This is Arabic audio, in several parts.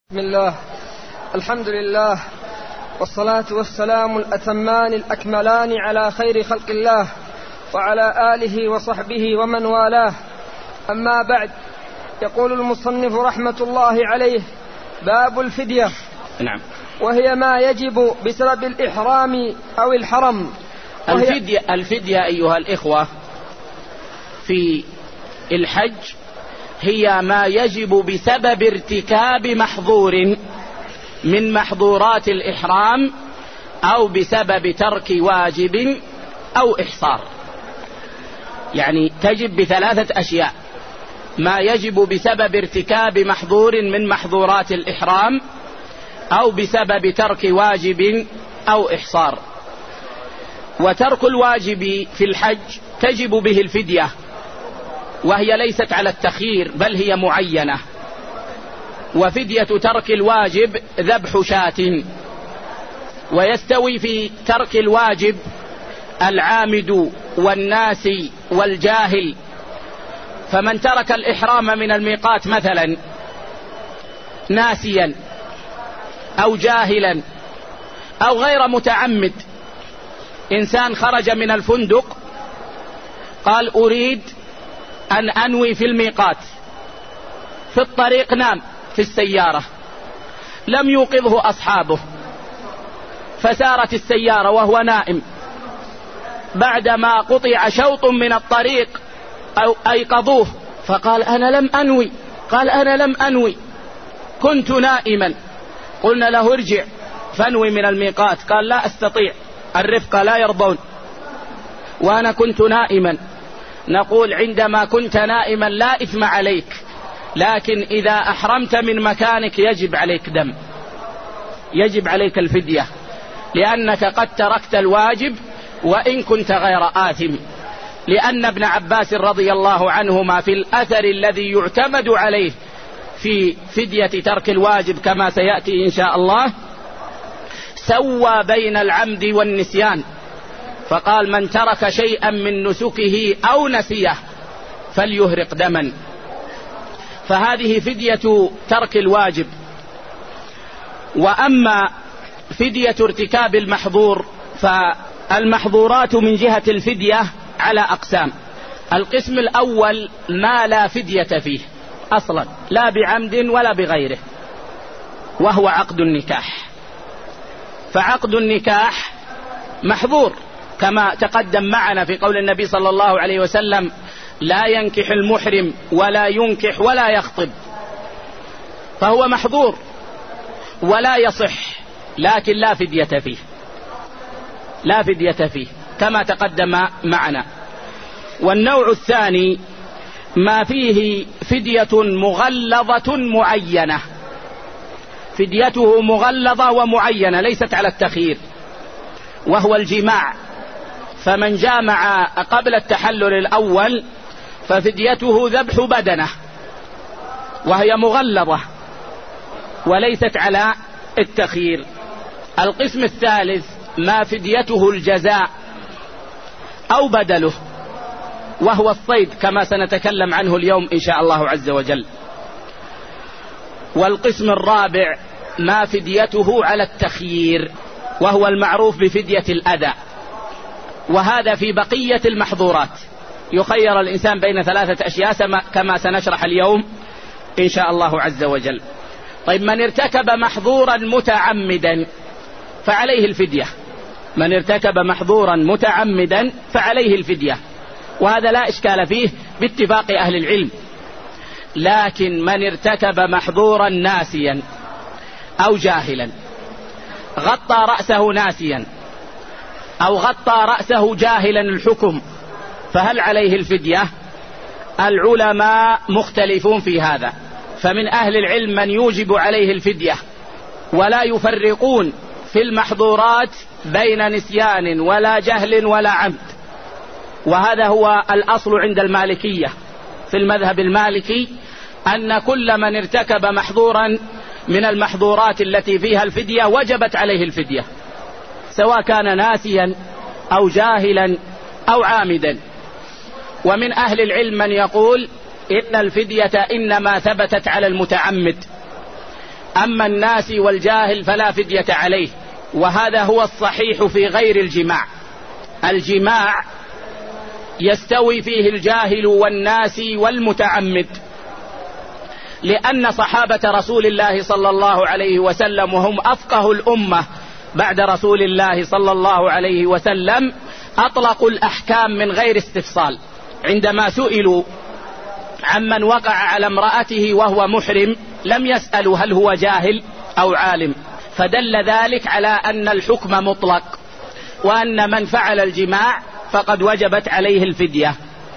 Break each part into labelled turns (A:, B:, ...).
A: بسم الله، الحمد لله، والصلاة والسلام الأتمان الأكملان على خير خلق الله وعلى آله وصحبه ومن والاه. أما بعد، يقول المصنف رحمة الله عليه: باب الفدية.
B: نعم.
A: وهي ما يجب بسبب الإحرام أو الحرم.
B: الفدية أيها الإخوة في الحج هي ما يجب بسبب ارتكاب محظور من محظورات الإحرام أو بسبب ترك واجب أو إحصار. يعني تجب بثلاثة أشياء: ما يجب بسبب ارتكاب محظور من محظورات الإحرام أو بسبب ترك واجب أو إحصار. وترك الواجب في الحج تجب به الفدية، وهي ليست على التخيير بل هي معينة. وفدية ترك الواجب ذبح شاة. ويستوي في ترك الواجب العامد والناسي والجاهل. فمن ترك الإحرام من الميقات مثلا ناسيا أو جاهلا أو غير متعمد، إنسان خرج من الفندق قال أريد أن أنوي في الميقات، في الطريق نام في السيارة، لم يوقظه أصحابه، فسارت السيارة وهو نائم، بعدما قطع شوط من الطريق أو أيقظوه فقال أنا لم أنوي. قال أنا لم أنوي، كنت نائما. قلنا له ارجع فانوي من الميقات. قال لا أستطيع، الرفقة لا يرضون وأنا كنت نائما. نقول عندما كنت نائما لا إثم عليك، لكن إذا أحرمت من مكانك يجب عليك دم، يجب عليك الفدية، لأنك قد تركت الواجب وإن كنت غير آثم. لأن ابن عباس رضي الله عنهما في الأثر الذي يعتمد عليه في فدية ترك الواجب كما سيأتي إن شاء الله سوى بين العمد والنسيان، فقال من ترك شيئا من نسكه أو نسيه فليهرق دما. فهذه فدية ترك الواجب. وأما فدية ارتكاب المحظور فالمحظورات من جهة الفدية على أقسام. القسم الأول ما لا فدية فيه أصلا، لا بعمد ولا بغيره، وهو عقد النكاح. فعقد النكاح محظور كما تقدم معنا في قول النبي صلى الله عليه وسلم: لا ينكح المحرم ولا ينكح ولا يخطب. فهو محظور ولا يصح، لكن لا فدية فيه، لا فدية فيه كما تقدم معنا. والنوع الثاني ما فيه فدية مغلظة معينة، فديته مغلظة ومعينة ليست على التخيير، وهو الجماع. فمن جامع قبل التحلل الأول ففديته ذبح بدنه، وهي مغلظة وليست على التخيير. القسم الثالث ما فديته الجزاء أو بدله، وهو الصيد كما سنتكلم عنه اليوم إن شاء الله عز وجل. والقسم الرابع ما فديته على التخيير، وهو المعروف بفدية الأذى. وهذا في بقية المحظورات، يخير الإنسان بين ثلاثة أشياء كما سنشرح اليوم إن شاء الله عز وجل. طيب، من ارتكب محظورا متعمدا فعليه الفدية. من ارتكب محظورا متعمدا فعليه الفدية، وهذا لا إشكال فيه باتفاق أهل العلم. لكن من ارتكب محظورا ناسيا أو جاهلا، غطى رأسه ناسيا أو غطى رأسه جاهلا الحكم، فهل عليه الفدية؟ العلماء مختلفون في هذا، فمن أهل العلم من يوجب عليه الفدية، ولا يفرقون في المحظورات بين نسيان ولا جهل ولا عمد. وهذا هو الأصل عند المالكية. في المذهب المالكي أن كل من ارتكب محظورا من المحظورات التي فيها الفدية وجبت عليه الفدية، سواء كان ناسيا أو جاهلا أو عامدا. ومن أهل العلم من يقول إن الفدية إنما ثبتت على المتعمد، أما الناسي والجاهل فلا فدية عليه، وهذا هو الصحيح في غير الجماع. الجماع يستوي فيه الجاهل والناسي والمتعمد، لأن صحابة رسول الله صلى الله عليه وسلم وهم أفقه الأمة بعد رسول الله صلى الله عليه وسلم أطلقوا الأحكام من غير استفصال. عندما سئلوا عمن وقع على امرأته وهو محرم لم يسألوا هل هو جاهل أو عالم، فدل ذلك على أن الحكم مطلق، وأن من فعل الجماع فقد وجبت عليه الفدية.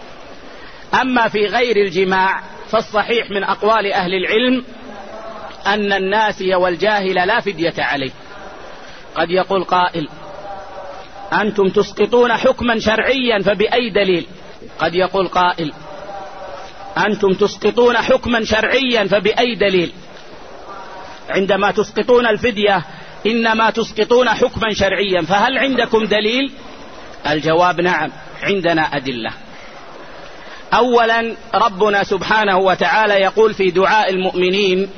B: أما في غير الجماع فالصحيح من أقوال أهل العلم أن الناسي والجاهل لا فدية عليه. قد يقول قائل: أنتم تسقطون حكما شرعيا فبأي دليل؟ قد يقول قائل: أنتم تسقطون حكما شرعيا فبأي دليل؟ عندما تسقطون الفدية إنما تسقطون حكما شرعيا، فهل عندكم دليل؟ الجواب: نعم، عندنا أدلة. أولا، ربنا سبحانه وتعالى يقول في دعاء المؤمنين: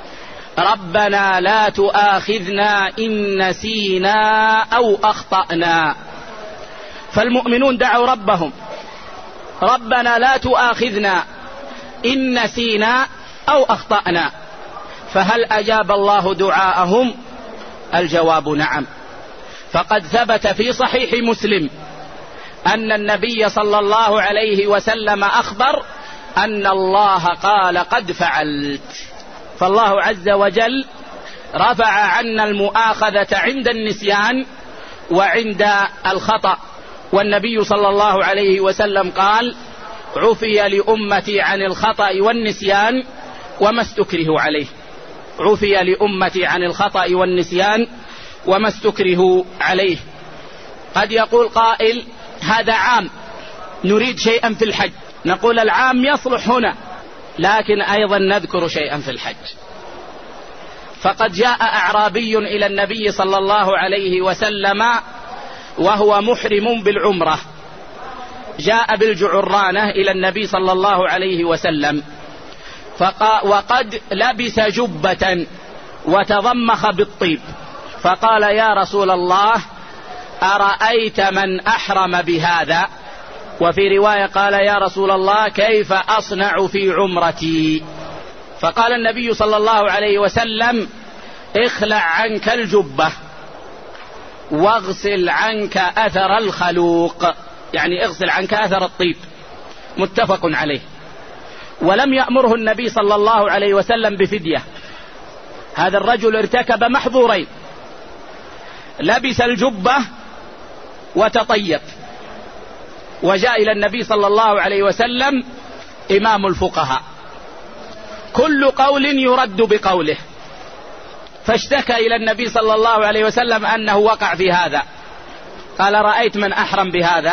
B: ربنا لا تؤاخذنا إن نسينا أو أخطأنا. فالمؤمنون دعوا ربهم: ربنا لا تؤاخذنا إن نسينا أو أخطأنا. فهل أجاب الله دعاءهم؟ الجواب: نعم. فقد ثبت في صحيح مسلم أن النبي صلى الله عليه وسلم أخبر أن الله قال: قد فعلت. فالله عز وجل رفع عنا المؤاخذة عند النسيان وعند الخطأ، والنبي صلى الله عليه وسلم قال: عفي لأمتي عن الخطأ والنسيان وما استكرهوا عليه. عفي لأمتي عن الخطأ والنسيان وما استكرهوا عليه. قد يقول قائل: هذا عام، نريد شيئا في الحج. نقول: العام يصلح هنا، لكن أيضا نذكر شيئا في الحج. فقد جاء أعرابي إلى النبي صلى الله عليه وسلم وهو محرم بالعمرة، جاء بالجعرانة إلى النبي صلى الله عليه وسلم، وقد لبس جبة وتضمخ بالطيب، فقال: يا رسول الله، أرأيت من أحرم بهذا؟ وفي رواية قال: يا رسول الله، كيف أصنع في عمرتي؟ فقال النبي صلى الله عليه وسلم: اخلع عنك الجبة واغسل عنك أثر الخلوق، يعني اغسل عنك أثر الطيب. متفق عليه. ولم يأمره النبي صلى الله عليه وسلم بفدية. هذا الرجل ارتكب محظورين: لبس الجبة وتطيب، وجاء إلى النبي صلى الله عليه وسلم إمام الفقهاء، كل قول يرد بقوله، فاشتكى إلى النبي صلى الله عليه وسلم أنه وقع في هذا. قال: رأيت من أحرم بهذا؟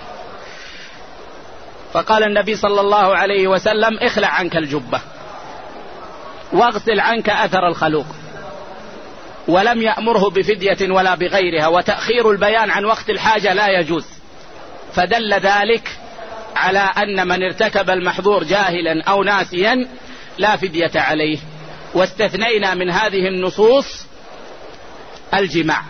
B: فقال النبي صلى الله عليه وسلم: اخلع عنك الجبة واغسل عنك أثر الخلوق. ولم يأمره بفدية ولا بغيرها، وتأخير البيان عن وقت الحاجة لا يجوز. فدل ذلك على أن من ارتكب المحظور جاهلا أو ناسيا لا فدية عليه. واستثنينا من هذه النصوص الجماع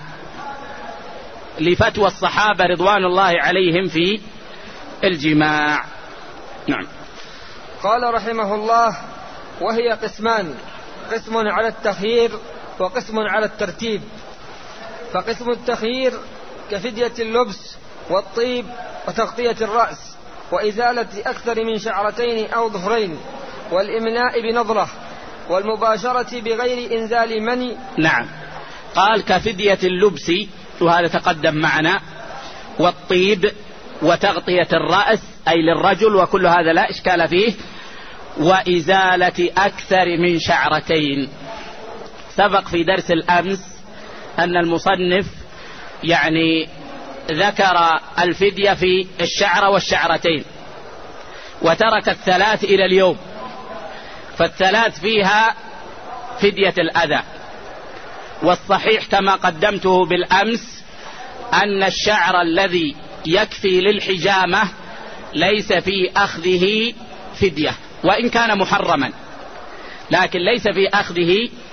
B: لفتوى الصحابة رضوان الله عليهم في الجماع. نعم.
A: قال رحمه الله: وهي قسمان: قسم على التخيير وقسم على الترتيب. فقسم التخيير كفدية اللبس والطيب وتغطية الرأس وإزالة أكثر من شعرتين أو ظهرين والإملاء بنظرة والمباشرة بغير إنزال مني.
B: نعم. قال: كفدية اللبس، وهذا تقدم معنا، والطيب وتغطية الرأس أي للرجل، وكل هذا لا إشكال فيه، وإزالة أكثر من شعرتين. سبق في درس الأمس أن المصنف يعني ذكر الفدية في الشعر والشعرتين، وترك الثلاث إلى اليوم، فالثلاث فيها فدية الأذى. والصحيح كما قدمته بالأمس أن الشعر الذي يكفي للحجامة ليس في أخذه فدية، وإن كان محرما، لكن ليس في أخذه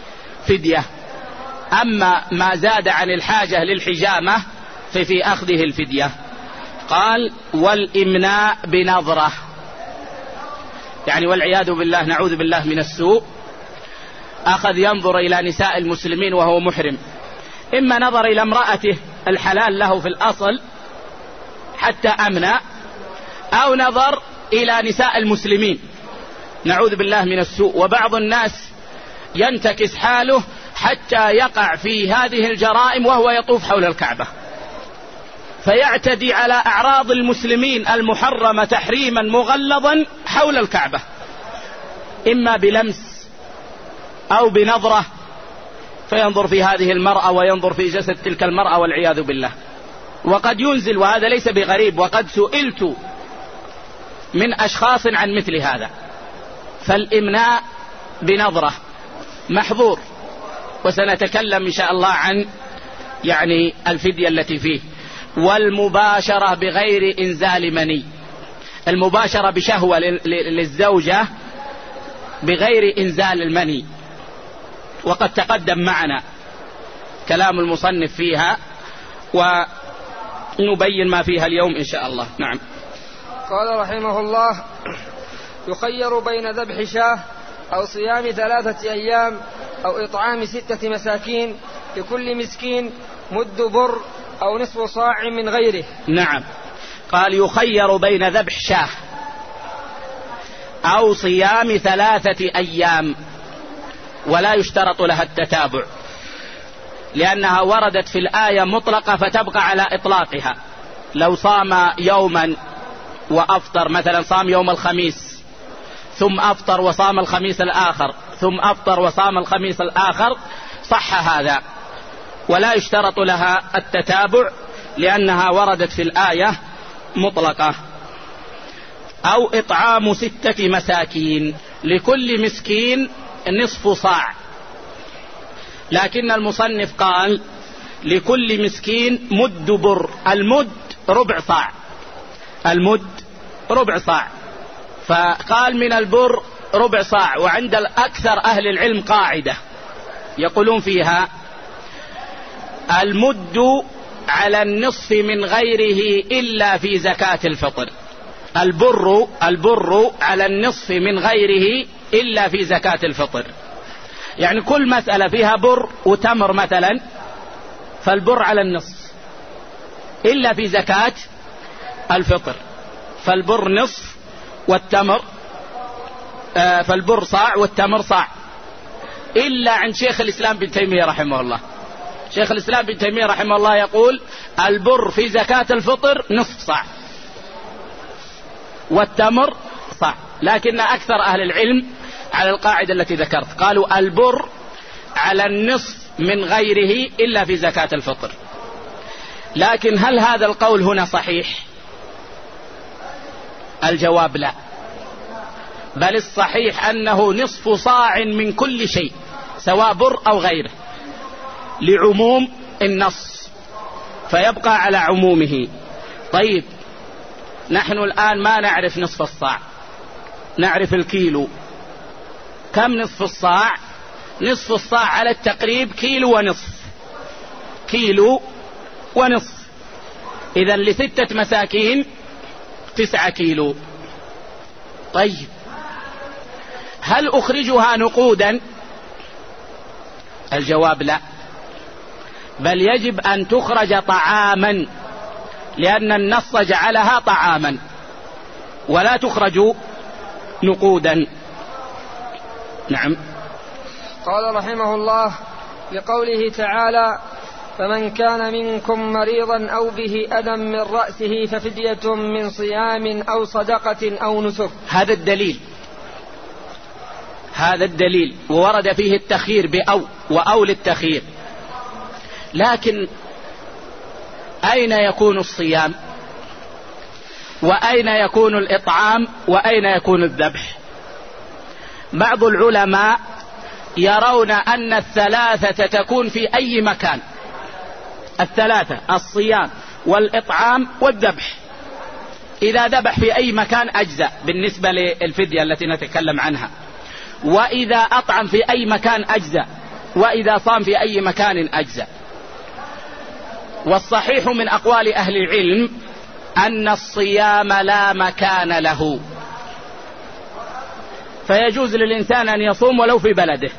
B: فدية. أما ما زاد عن الحاجة للحجامة ففي أخذه الفدية. قال والإمناء بنظرة، يعني والعياذ بالله، نعوذ بالله من السوء، أخذ ينظر إلى نساء المسلمين وهو محرم، إما نظر إلى امرأته الحلال له في الأصل حتى أمنى، أو نظر إلى نساء المسلمين، نعوذ بالله من السوء. وبعض الناس ينتكس حاله حتى يقع في هذه الجرائم وهو يطوف حول الكعبة، فيعتدي على أعراض المسلمين المحرمة تحريما مغلظا حول الكعبة، إما بلمس أو بنظرة، فينظر في هذه المرأة وينظر في جسد تلك المرأة والعياذ بالله. وقد ينزل، وهذا ليس بغريب، وقد سئلت من أشخاص عن مثل هذا. فالإمناء بنظرة محظور، وسنتكلم إن شاء الله عن يعني الفدية التي فيه. والمباشرة بغير إنزال مني، المباشرة بشهوة للزوجة بغير إنزال المني، وقد تقدم معنا كلام المصنف فيها، ونبين ما فيها اليوم إن شاء الله. نعم.
A: قال رحمه الله: يخير بين ذبح شاة أو صيام 3 أيام أو إطعام 6 مساكين، لكل مسكين مد بر أو نصف صاع من غيره.
B: نعم. قال يخير بين ذبح شاة أو صيام 3 أيام، ولا يشترط لها التتابع، لأنها وردت في الآية مطلقة فتبقى على إطلاقها. لو صام يوما وأفطر، مثلا صام يوم الخميس ثم أفطر وصام الخميس الآخر، ثم أفطر وصام الخميس الآخر، صح هذا، ولا يشترط لها التتابع لأنها وردت في الآية مطلقة. أو إطعام 6 مساكين، لكل مسكين نصف صاع، لكن المصنف قال لكل مسكين مد بر، المد ربع صاع، المد ربع صاع، فقال من البر ربع صاع. وعند أكثر أهل العلم قاعدة يقولون فيها: المد على النصف من غيره إلا في زكاة الفطر. البر على النصف من غيره إلا في زكاة الفطر، يعني كل مسألة فيها بر وتمر مثلا، فالبر على النصف، إلا في زكاة الفطر، فالبر نصف والتمر، فالبر صاع والتمر صاع، إلا عند شيخ الإسلام بن تيمية رحمه الله. شيخ الإسلام بن تيمية رحمه الله يقول البر في زكاة الفطر نصف صاع والتمر صاع، لكن أكثر أهل العلم على القاعدة التي ذكرت، قالوا البر على النصف من غيره إلا في زكاة الفطر. لكن هل هذا القول هنا صحيح؟ الجواب لا، بل الصحيح أنه نصف صاع من كل شيء سواء بر أو غيره، لعموم النص، فيبقى على عمومه. طيب، نحن الآن ما نعرف نصف الصاع، نعرف الكيلو. كم نصف الصاع؟ نصف الصاع على التقريب كيلو ونصف، كيلو ونصف. إذن ل6 مساكين 9 كيلو. طيب، هل أخرجها نقودا؟ الجواب لا، بل يجب أن تخرج طعاما، لأن النص جعلها طعاما، ولا تخرج نقودا. نعم.
A: قال رحمه الله: لقوله تعالى: فمن كان منكم مريضا أو به أذى من رأسه ففدية من صيام أو صدقة أو نسك.
B: هذا الدليل، وورد فيه التخيير بأو، وأو للتخيير. لكن أين يكون الصيام؟ وأين يكون الإطعام؟ وأين يكون الذبح؟ بعض العلماء يرون أن الثلاثة تكون في أي مكان، الثلاثة: الصيام والإطعام والذبح. إذا ذبح في أي مكان أجزأ بالنسبة للفدية التي نتكلم عنها، وإذا أطعم في أي مكان أجزأ، وإذا صام في أي مكان أجزأ. والصحيح من أقوال أهل العلم أن الصيام لا مكان له، فيجوز للإنسان أن يصوم ولو في بلده.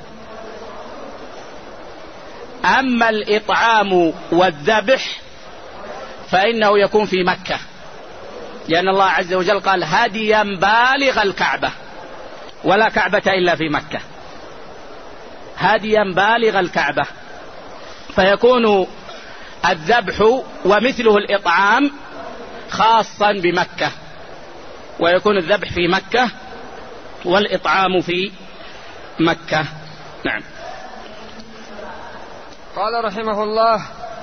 B: أما الإطعام والذبح فإنه يكون في مكة، لأن الله عز وجل قال هديا بالغ الكعبة، ولا كعبة إلا في مكة، هديا بالغ الكعبة، فيكون الذبح ومثله الإطعام خاصا بمكة، ويكون الذبح في مكة والإطعام في مكة. نعم.
A: قال رحمه الله: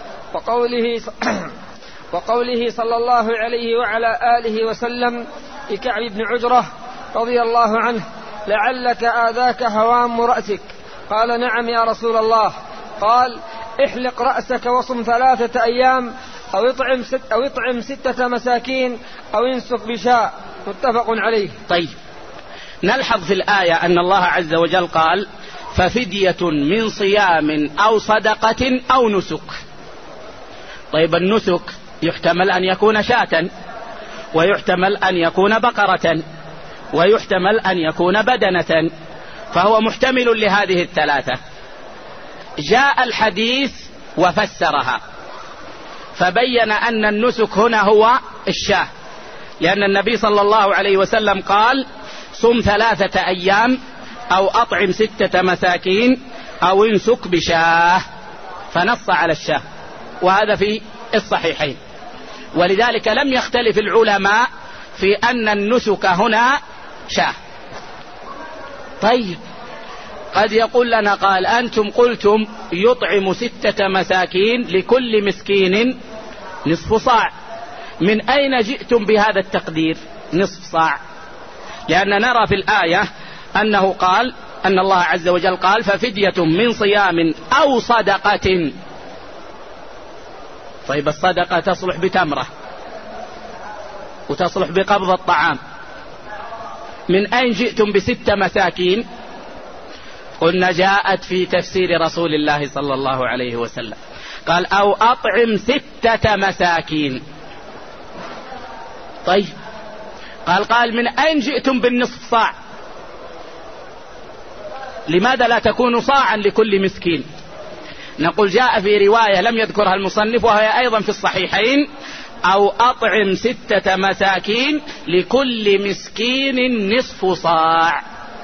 A: وقوله صلى الله عليه وعلى آله وسلم لكعب بن عجرة رضي الله عنه: لعلك آذاك هوام رأسك. قال: نعم يا رسول الله. قال: احلق رأسك وصم 3 أيام أو اطعم 6 مساكين أو انسك بشاء. متفق عليه.
B: طيب، نلحظ في الآية أن الله عز وجل قال: ففدية من صيام أو صدقة أو نسك. طيب، النسك يحتمل أن يكون شاة، ويحتمل أن يكون بقرة، ويحتمل أن يكون بدنة، فهو محتمل لهذه ال3. جاء الحديث وفسرها فبين أن النسك هنا هو الشاة، لأن النبي صلى الله عليه وسلم قال: صم 3 أيام أو أطعم 6 مساكين أو انسك بشاه، فنص على الشاه، وهذا في الصحيحين. ولذلك لم يختلف العلماء في أن النسك هنا شاه. طيب، قد يقول لنا قال: أنتم قلتم يطعم 6 مساكين لكل مسكين نصف صاع، من أين جئتم بهذا التقدير نصف صاع؟ لأن نرى في الآية أنه قال أن الله عز وجل قال: ففدية من صيام أو صدقة. طيب، الصدقة تصلح بتمرة وتصلح بقبض الطعام، من أين جئتم ب6 مساكين؟ قلنا جاءت في تفسير رسول الله صلى الله عليه وسلم، قال: أو أطعم 6 مساكين. طيب، قال من أين جئتم بالنصف صاع؟ لماذا لا تكون صاعا لكل مسكين؟ نقول جاء في رواية لم يذكرها المصنف وهي أيضا في الصحيحين: أو أطعم 6 مساكين لكل مسكين نصف صاع،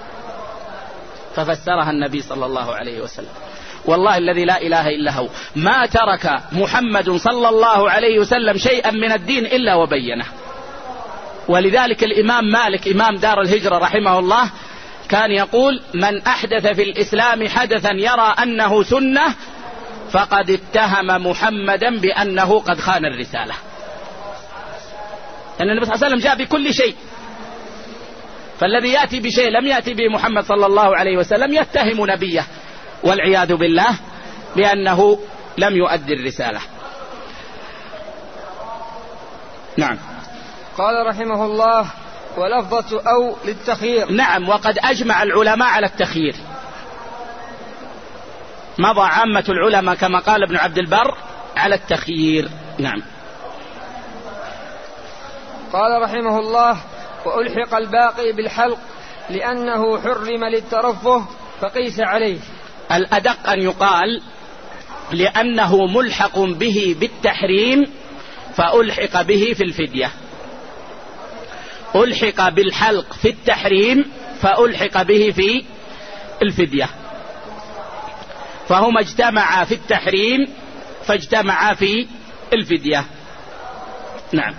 B: ففسرها النبي صلى الله عليه وسلم. والله الذي لا إله إلا هو ما ترك محمد صلى الله عليه وسلم شيئا من الدين إلا وبينه. ولذلك الإمام مالك إمام دار الهجرة رحمه الله كان يقول: من أحدث في الإسلام حدثا يرى أنه سنة فقد اتهم محمدا بأنه قد خان الرسالة. لأن النبي صلى الله عليه وسلم جاء بكل شيء، فالذي يأتي بشيء لم يأتي به محمد صلى الله عليه وسلم يتهم نبيه والعياذ بالله بأنه لم يؤدي الرسالة. نعم.
A: قال رحمه الله: ولفظة أو للتخيير.
B: نعم، وقد أجمع العلماء على التخيير، مضى عامة العلماء كما قال ابن عبد البر على التخيير. نعم.
A: قال رحمه الله: وألحق الباقي بالحلق لأنه حرم للترفه فقيس عليه.
B: الأدق أن يقال لأنه ملحق به بالتحريم فألحق به في الفدية. ألحق بالحلق في التحريم فألحق به في الفدية، فهما اجتمعا في التحريم فاجتمعا في الفدية. نعم.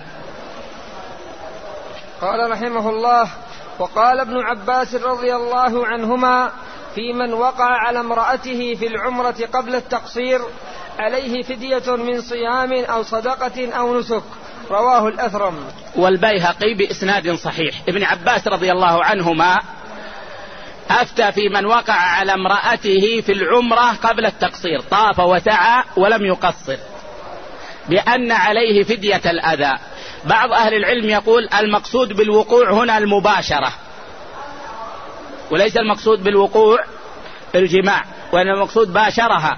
A: قال رحمه الله: وقال ابن عباس رضي الله عنهما في من وقع على امرأته في العمرة قبل التقصير: عليه فدية من صيام أو صدقة أو نسك. رواه الأثرم
B: والبيهقي بإسناد صحيح. ابن عباس رضي الله عنهما أفتى في من وقع على امرأته في العمرة قبل التقصير، طاف وسعى ولم يقصر، بأن عليه فدية الأذى. بعض أهل العلم يقول المقصود بالوقوع هنا المباشرة، وليس المقصود بالوقوع الجماع، وأن المقصود باشرها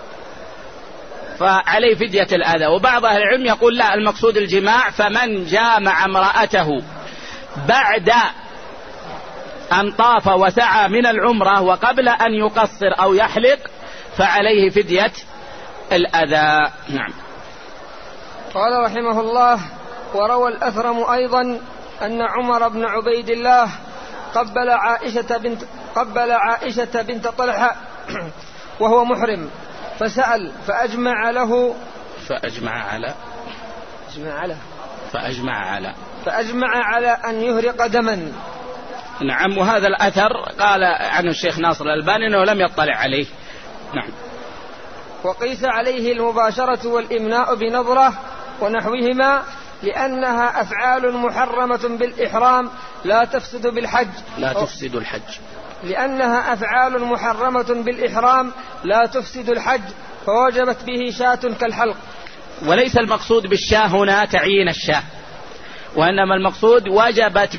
B: فعليه فدية الأذى. وبعض أهل العلم يقول لا، المقصود الجماع، فمن جامع امرأته بعد أن طاف وسعى من العمرة وقبل أن يقصر أو يحلق فعليه فدية الأذى. نعم.
A: قال رحمه الله: وروى الأثرم أيضا أن عمر بن عبيد الله قبل عائشة بنت طلحة وهو محرم فسأل فأجمع على أن يهرق دما.
B: نعم. وهذا الأثر قال عنه الشيخ ناصر الألباني أنه لم يطلع عليه. نعم.
A: وقيس عليه المباشرة والإمناء بنظرة ونحوهما لأنها أفعال محرمة بالإحرام لا تفسد بالحج. لأنها أفعال محرمة بالإحرام لا تفسد الحج فوجبت به شاة كالحلق.
B: وليس المقصود بالشاة هنا تعيين الشاة، وإنما المقصود وجبت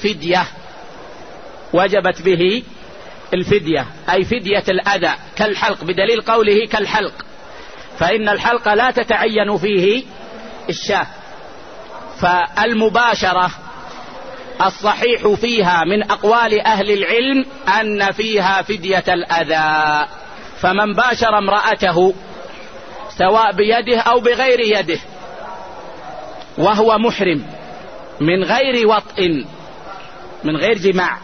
B: به الفدية أي فدية الأذى كالحلق، بدليل قوله كالحلق، فإن الحلق لا تتعين فيه الشاة. فالمباشرة الصحيح فيها من أقوال أهل العلم أن فيها فدية الأذى. فمن باشر امرأته سواء بيده أو بغير يده وهو محرم من غير وطء، من غير جماع،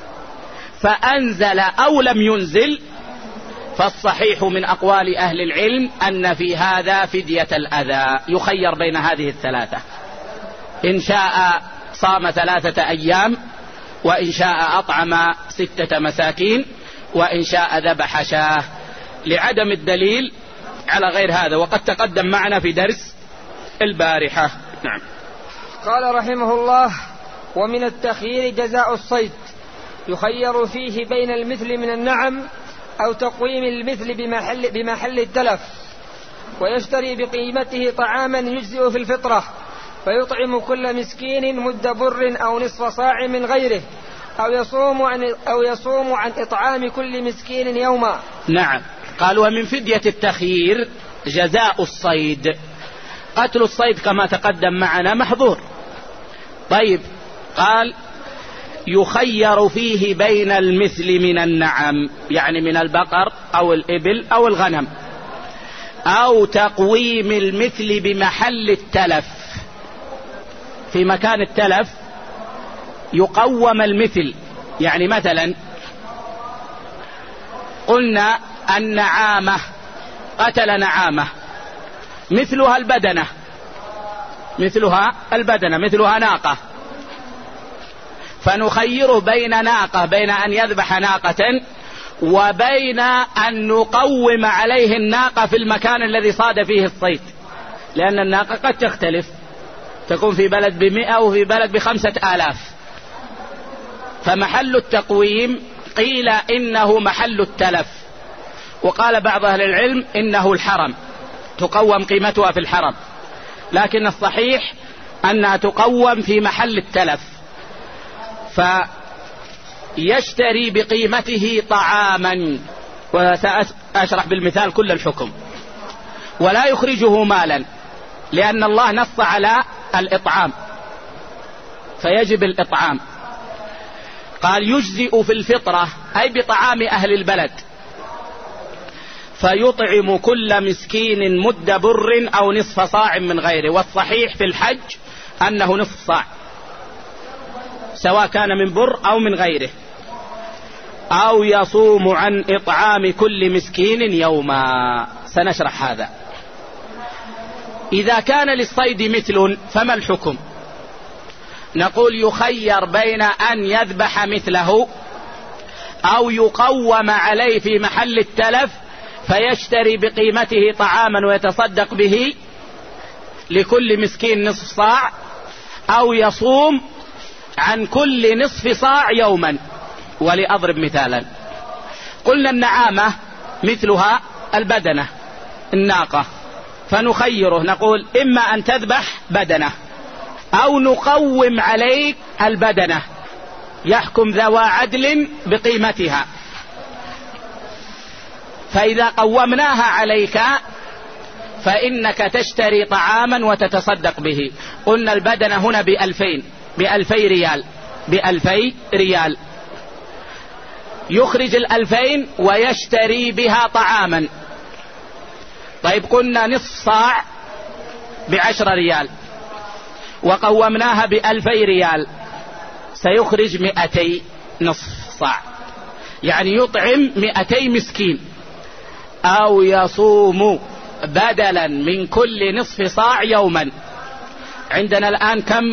B: فأنزل أو لم ينزل، فالصحيح من أقوال أهل العلم أن في هذا فدية الأذى. يخير بين هذه الثلاثة، إن شاء صام 3 أيام، وإن شاء أطعم 6 مساكين، وإن شاء ذبح شاة، لعدم الدليل على غير هذا، وقد تقدم معنا في درس البارحة. نعم.
A: قال رحمه الله: ومن التخيير جزاء الصيد، يخير فيه بين المثل من النعم أو تقويم المثل بمحل التلف، ويشتري بقيمته طعاما يجزئ في الفطرة، فيطعم كل مسكين مد بر أو نصف صاع من غيره، أو يصوم عن إطعام كل مسكين يوما.
B: نعم. قال: ومن فدية التخيير جزاء الصيد. قتل الصيد كما تقدم معنا محظور. طيب، قال: يخير فيه بين المثل من النعم، يعني من البقر أو الإبل أو الغنم، أو تقويم المثل بمحل التلف، في مكان التلف يقوم المثل. يعني مثلا قلنا النعامة، قتل نعامة مثلها البدنة، مثلها ناقة، فنخيره بين ناقة، بين أن يذبح ناقة وبين أن نقوم عليه الناقة في المكان الذي صاد فيه الصيد، لأن الناقة قد تختلف، تكون في بلد ب100 وفي بلد ب5000، فمحل التقويم قيل إنه محل التلف، وقال بعض أهل العلم إنه الحرم، تقوم قيمتها في الحرم، لكن الصحيح أنها تقوم في محل التلف. فيشتري بقيمته طعاما، وسأشرح بالمثال كل الحكم، ولا يخرجه مالا، لأن الله نص على الإطعام فيجب الإطعام. قال: يجزئ في الفطرة أي بطعام أهل البلد، فيطعم كل مسكين مد بر أو نصف صاع من غيره، والصحيح في الحج أنه نصف صاع، سواء كان من بر أو من غيره، أو يصوم عن إطعام كل مسكين يوما. سنشرح هذا. إذا كان للصيد مثل فما الحكم؟ نقول يخير بين أن يذبح مثله أو يقوم عليه في محل التلف فيشتري بقيمته طعاما ويتصدق به لكل مسكين نصف صاع، أو يصوم عن كل نصف صاع يوما. ولأضرب مثالا، قلنا النعامة مثلها البدنة الناقة، فنخيره نقول إما أن تذبح بدنة أو نقوم عليك البدنة، يحكم ذوى عدل بقيمتها. فإذا قومناها عليك فإنك تشتري طعاما وتتصدق به. قلنا البدنة هنا بألفي ريال، يخرج 2000 ويشتري بها طعاما. طيب قلنا نصف صاع ب10 ريال وقومناها ب2000 ريال، سيخرج 200 نصف صاع، يعني يطعم 200 مسكين. أو يصوم بدلا من كل نصف صاع يوما. عندنا الآن كم؟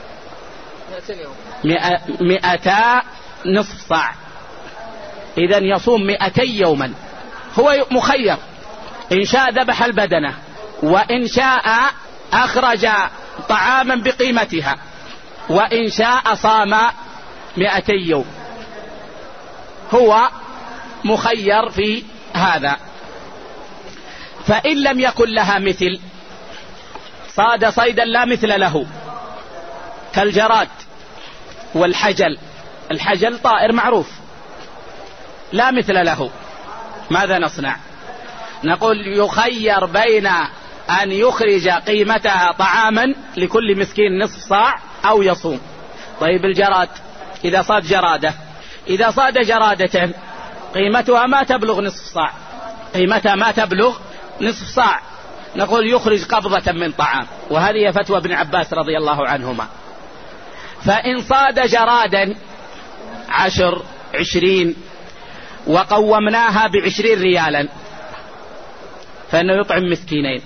B: 200 نصف صاع، إذن يصوم 200 يوما. هو مخير، إن شاء ذبح البدنة، وإن شاء أخرج طعاما بقيمتها، وإن شاء صام 200 يوم. هو مخير في هذا. فإن لم يكن لها مثل، صاد صيدا لا مثل له كالجراد والحجل. الحجل طائر معروف لا مثل له، ماذا نصنع؟ نقول يخير بين أن يخرج قيمتها طعاما لكل مسكين نصف صاع أو يصوم. طيب الجراد إذا صاد جرادة، إذا صاد جرادة قيمتها ما تبلغ نصف صاع، قيمتها ما تبلغ نصف صاع، نقول يخرج قبضة من طعام. وهذه فتوى ابن عباس رضي الله عنهما. فإن صاد جرادا 10 20 وقومناها ب20 ريالا فإنه يطعم مسكينين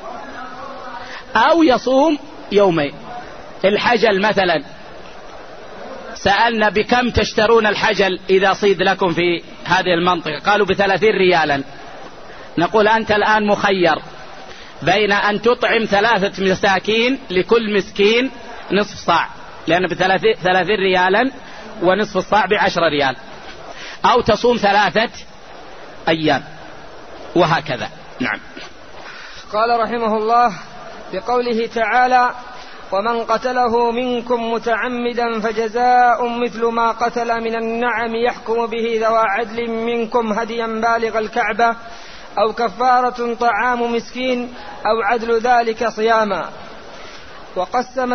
B: أو يصوم يومين. الحجل مثلا، سألنا بكم تشترون الحجل إذا صيد لكم في هذه المنطقة؟ قالوا ب30 ريالا. نقول أنت الآن مخير بين أن تطعم 3 مساكين لكل مسكين نصف صاع، لأن ب30 ريالا ونصف الصاع ب10 ريال، أو تصوم 3 أيام، وهكذا. نعم.
A: قال رحمه الله بقوله تعالى: ومن قتله منكم متعمدا فجزاء مثل ما قتل من النعم يحكم به ذوى عدل منكم هديا بالغ الكعبة أو كفارة طعام مسكين أو عدل ذلك صياما. وقسم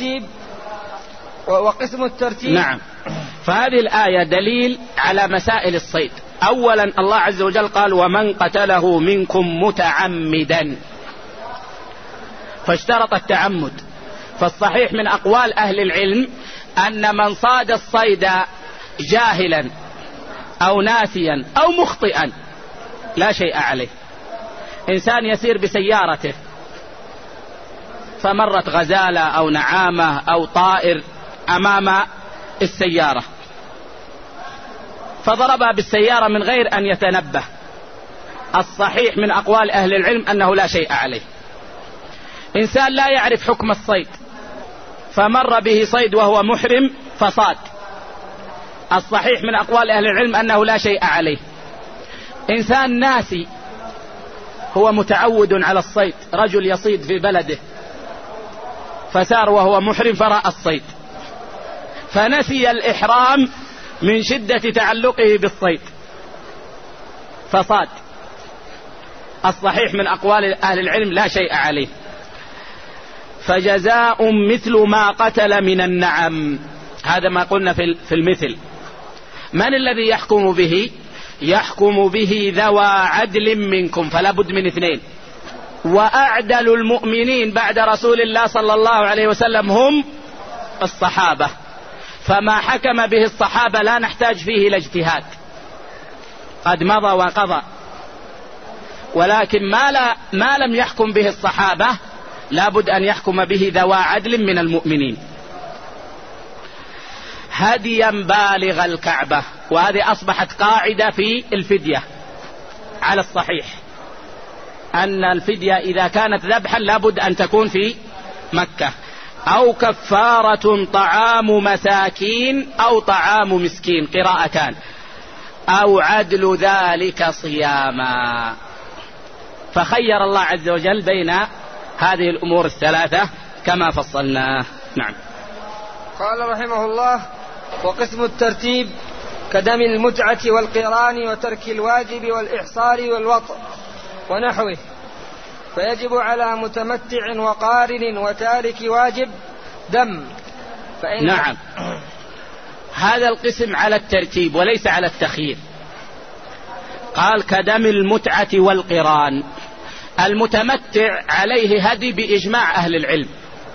A: الترتيب.
B: نعم. فهذه الآية دليل على مسائل الصيد. أولا الله عز وجل قال: ومن قتله منكم متعمدا، فاشترط التعمد. فالصحيح من أقوال أهل العلم أن من صاد الصيد جاهلا أو ناسيا أو مخطئا لا شيء عليه. إنسان يسير بسيارته فمرت غزالة أو نعامة أو طائر أمام السيارة فضربها بالسيارة من غير أن يتنبه، الصحيح من أقوال أهل العلم أنه لا شيء عليه. إنسان لا يعرف حكم الصيد فمر به صيد وهو محرم فصاد، الصحيح من أقوال أهل العلم أنه لا شيء عليه. إنسان ناسي هو متعود على الصيد، رجل يصيد في بلده فسار وهو محرم فرأى الصيد فنسي الإحرام من شدة تعلقه بالصيد فصاد، الصحيح من أقوال أهل العلم لا شيء عليه. فجزاء مثل ما قتل من النعم، هذا ما قلنا في المثل. من الذي يحكم به؟ يحكم به ذوى عدل منكم، فلا بد من 2. وأعدل المؤمنين بعد رسول الله صلى الله عليه وسلم هم الصحابة، فما حكم به الصحابة لا نحتاج فيه إلى اجتهاد، قد مضى وقضى. ولكن ما لم يحكم به الصحابة لا بد أن يحكم به ذوى عدل من المؤمنين. هديا بالغ الكعبة، وهذه أصبحت قاعدة في الفدية على الصحيح، أن الفدية إذا كانت ذبحا لا بد أن تكون في مكة. أو كفارة طعام مساكين أو طعام مسكين، قراءتان، أو عدل ذلك صياما. فخير الله عز وجل بين هذه الأمور الثلاثة كما فصلناه. نعم.
A: قال رحمه الله: وقسم الترتيب كدم المتعة والقران وترك الواجب والإحصار والوطء ونحوه، فيجب على متمتع وقارن وتارك واجب دم.
B: نعم، هذا القسم على الترتيب وليس على التخيير. قال كدم المتعة والقران. المتمتع عليه هدي بإجماع أهل العلم،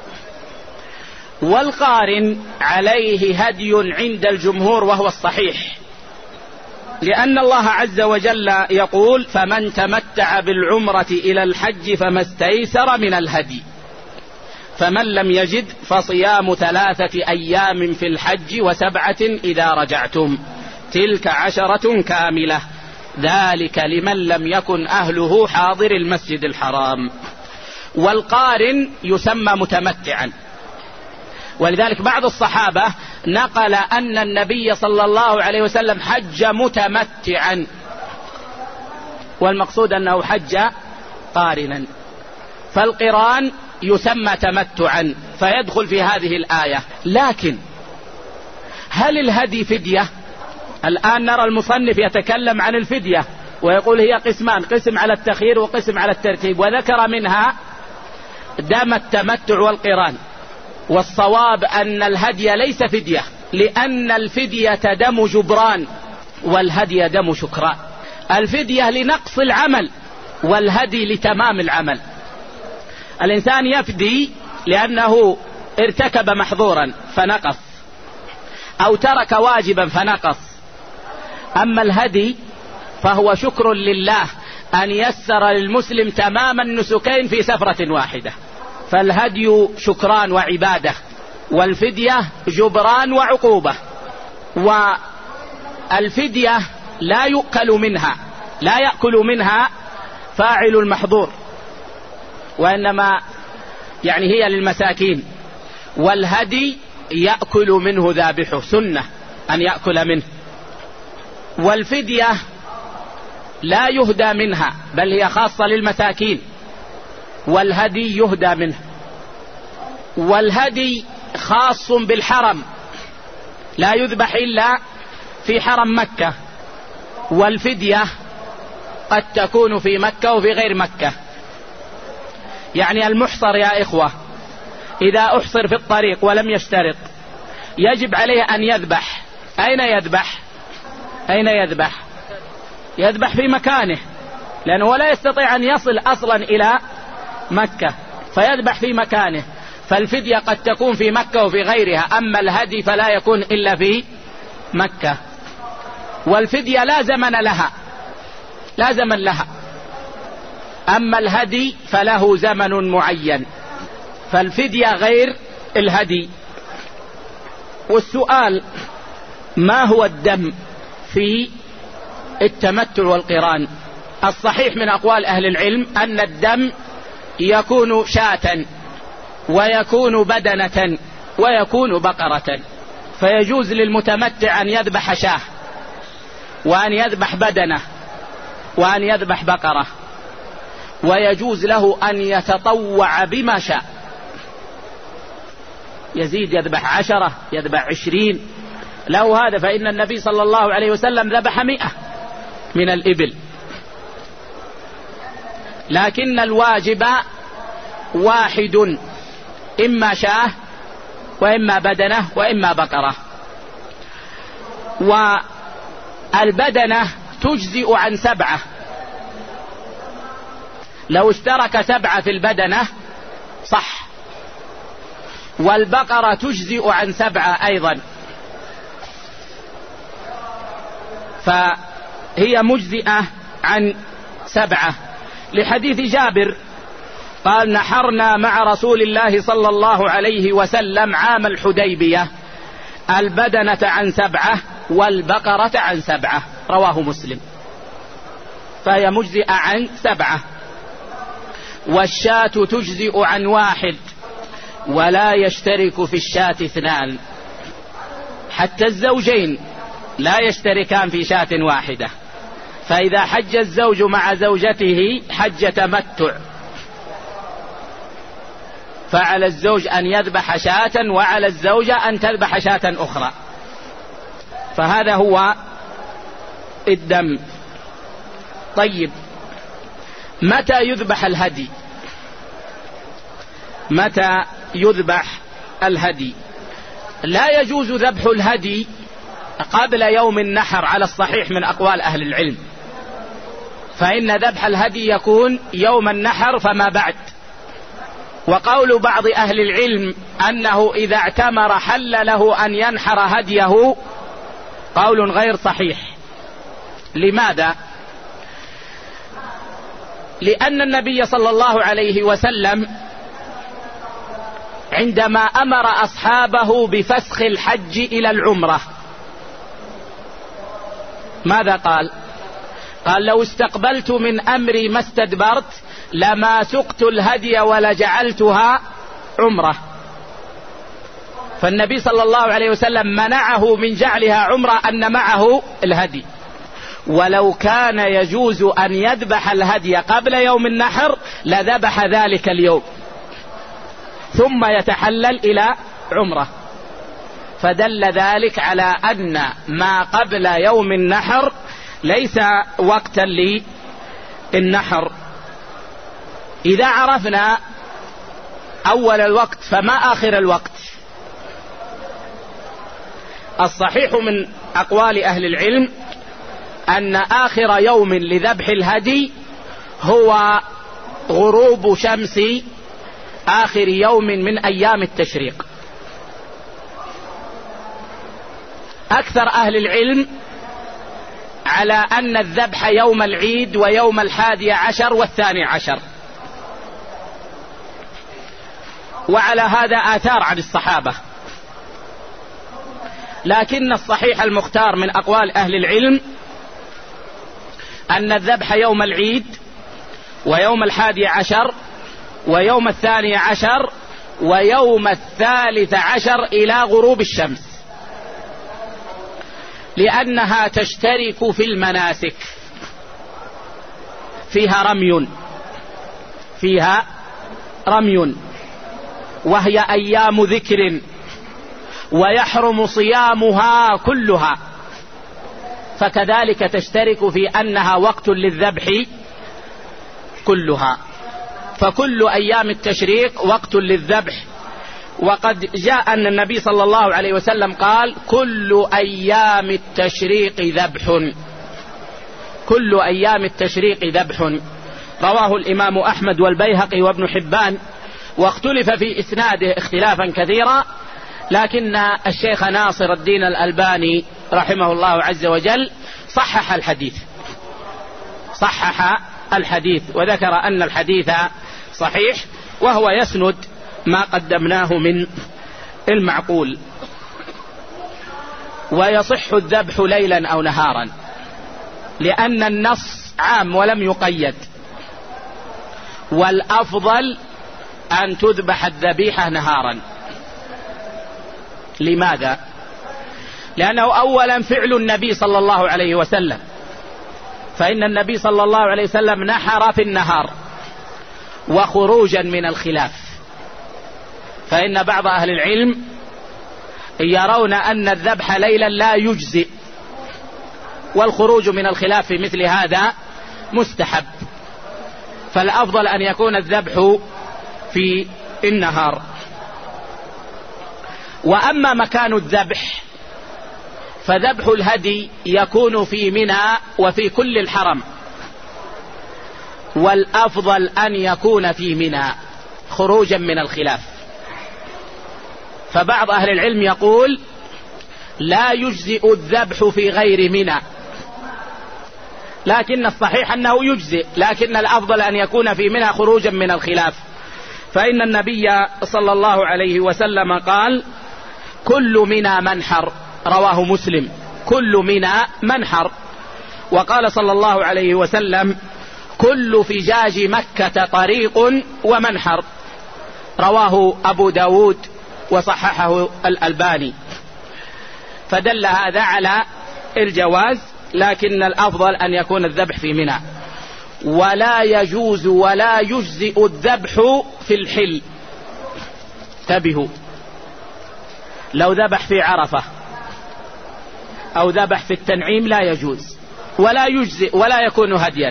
B: والقارن عليه هدي عند الجمهور وهو الصحيح، لأن الله عز وجل يقول فمن تمتع بالعمرة إلى الحج فما استيسر من الهدي، فمن لم يجد فصيام 3 أيام في الحج و7 إذا رجعتم تلك 10 كاملة، ذلك لمن لم يكن أهله حاضر المسجد الحرام. والقارن يسمى متمتعا، ولذلك بعض الصحابة نقل أن النبي صلى الله عليه وسلم حج متمتعا، والمقصود أنه حج قارنا، فالقران يسمى تمتعا فيدخل في هذه الآية. لكن هل الهدي فدية؟ الآن نرى المصنف يتكلم عن الفدية ويقول هي قسمان، قسم على التخيير وقسم على الترتيب، وذكر منها دم التمتع والقران. والصواب أن الهدي ليس فدية، لأن الفدية دم جبران والهدي دم شكران. الفدية لنقص العمل والهدي لتمام العمل. الإنسان يفدي لأنه ارتكب محظورا فنقص، أو ترك واجبا فنقص. أما الهدي فهو شكر لله أن يسر للمسلم تمام النسكين في سفرة واحدة، فالهدي شكران وعبادة، والفدية جبران وعقوبة. والفدية لا يأكل منها فاعل المحظور، وإنما يعني هي للمساكين، والهدي يأكل منه ذابحه، سنة أن يأكل منه. والفدية لا يهدى منها بل هي خاصة للمساكين، والهدي يهدى منه. والهدي خاص بالحرم، لا يذبح إلا في حرم مكة، والفدية قد تكون في مكة وفي غير مكة. يعني المحصر يا إخوة إذا أحصر في الطريق ولم يشترط يجب عليه أن يذبح. أين يذبح؟ يذبح في مكانه، لأنه لا يستطيع أن يصل أصلا إلى مكة، فيذبح في مكانه. فالفدية قد تكون في مكة وفي غيرها، أما الهدي فلا يكون إلا في مكة. والفدية لا زمن لها، أما الهدي فله زمن معين، فالفدية غير الهدي. والسؤال ما هو الدم في التمتع والقران؟ الصحيح من أقوال أهل العلم أن الدم يكون شاة ويكون بدنة ويكون بقرة، فيجوز للمتمتع أن يذبح شاه وأن يذبح بدنة وأن يذبح بقرة، ويجوز له أن يتطوع بما شاء، يزيد يذبح 10 يذبح 20 له هذا، فإن النبي صلى الله عليه وسلم ذبح 100 من الإبل. لكن الواجب واحد، إما شاه وإما بدنة وإما بقرة. والبدنة تجزئ عن 7، لو اشترك 7 في البدنة صح، والبقرة تجزئ عن 7 أيضا، فهي مجزئة عن 7. لحديث جابر قال نحرنا مع رسول الله صلى الله عليه وسلم عام الحديبية البدنة عن 7 والبقرة عن 7، رواه مسلم، فهي مجزئة عن 7. والشاة تجزئ عن 1 ولا يشترك في الشاة 2، حتى الزوجين لا يشتركان في شاة واحدة. فإذا حج الزوج مع زوجته حج تمتع، فعلى الزوج أن يذبح شاة وعلى الزوجة أن تذبح شاة أخرى. فهذا هو الدم. طيب، متى يذبح الهدي؟ متى يذبح الهدي؟ لا يجوز ذبح الهدي قبل يوم النحر على الصحيح من أقوال أهل العلم، فإن ذبح الهدي يكون يوم النحر فما بعد. وقول بعض أهل العلم أنه إذا اعتمر حل له أن ينحر هديه قول غير صحيح. لماذا؟ لأن النبي صلى الله عليه وسلم عندما أمر أصحابه بفسخ الحج إلى العمرة ماذا قال؟ قال: لو استقبلت من أمري ما استدبرت لما سقت الهدي ولجعلتها عمرة. فالنبي صلى الله عليه وسلم منعه من جعلها عمرة أن معه الهدي، ولو كان يجوز أن يذبح الهدي قبل يوم النحر لذبح ذلك اليوم ثم يتحلل إلى عمرة. فدل ذلك على أن ما قبل يوم النحر ليس وقتا للنحر. إذا عرفنا أول الوقت فما آخر الوقت؟ الصحيح من أقوال أهل العلم أن آخر يوم لذبح الهدي هو غروب شمس آخر يوم من أيام التشريق. أكثر أهل العلم على أن الذبح يوم العيد ويوم 11 و12، وعلى هذا آثار عن الصحابة. لكن الصحيح المختار من أقوال أهل العلم أن الذبح يوم العيد ويوم 11 ويوم 12 ويوم 13 إلى غروب الشمس، لأنها تشترك في المناسك، فيها رمي وهي أيام ذكر ويحرم صيامها كلها، فكذلك تشترك في أنها وقت للذبح كلها، فكل أيام التشريق وقت للذبح. وقد جاء أن النبي صلى الله عليه وسلم قال: كل أيام التشريق ذبح، كل أيام التشريق ذبح. رواه الإمام أحمد والبيهقي وابن حبان، واختلف في إسناده اختلافا كثيرا، لكن الشيخ ناصر الدين الألباني رحمه الله عز وجل صحح الحديث وذكر أن الحديث صحيح، وهو يسند ما قدمناه من المعقول. ويصح الذبح ليلا أو نهارا، لأن النص عام ولم يقيد، والأفضل أن تذبح الذبيحة نهارا. لماذا؟ لأنه أولا فعل النبي صلى الله عليه وسلم، فإن النبي صلى الله عليه وسلم نحر في النهار وخروجا من الخلاف، فإن بعض أهل العلم يرون أن الذبح ليلا لا يجزئ، والخروج من الخلاف في مثل هذا مستحب، فالأفضل أن يكون الذبح في النهار. وأما مكان الذبح فذبح الهدي يكون في منى وفي كل الحرم، والأفضل أن يكون في منى خروجا من الخلاف. فبعض أهل العلم يقول لا يجزئ الذبح في غير منى، لكن الصحيح أنه يجزئ، لكن الأفضل أن يكون في منى خروجا من الخلاف، فإن النبي صلى الله عليه وسلم قال: كل منى منحر، رواه مسلم، كل منى منحر. وقال صلى الله عليه وسلم: كل فجاج مكة طريق ومنحر، رواه أبو داود وصححه الألباني. فدل هذا على الجواز، لكن الأفضل أن يكون الذبح في منى. ولا يجوز ولا يجزئ الذبح في الحل، انتبهوا، لو ذبح في عرفة أو ذبح في التنعيم لا يجوز، ولا يجزئ ولا يكون هديا،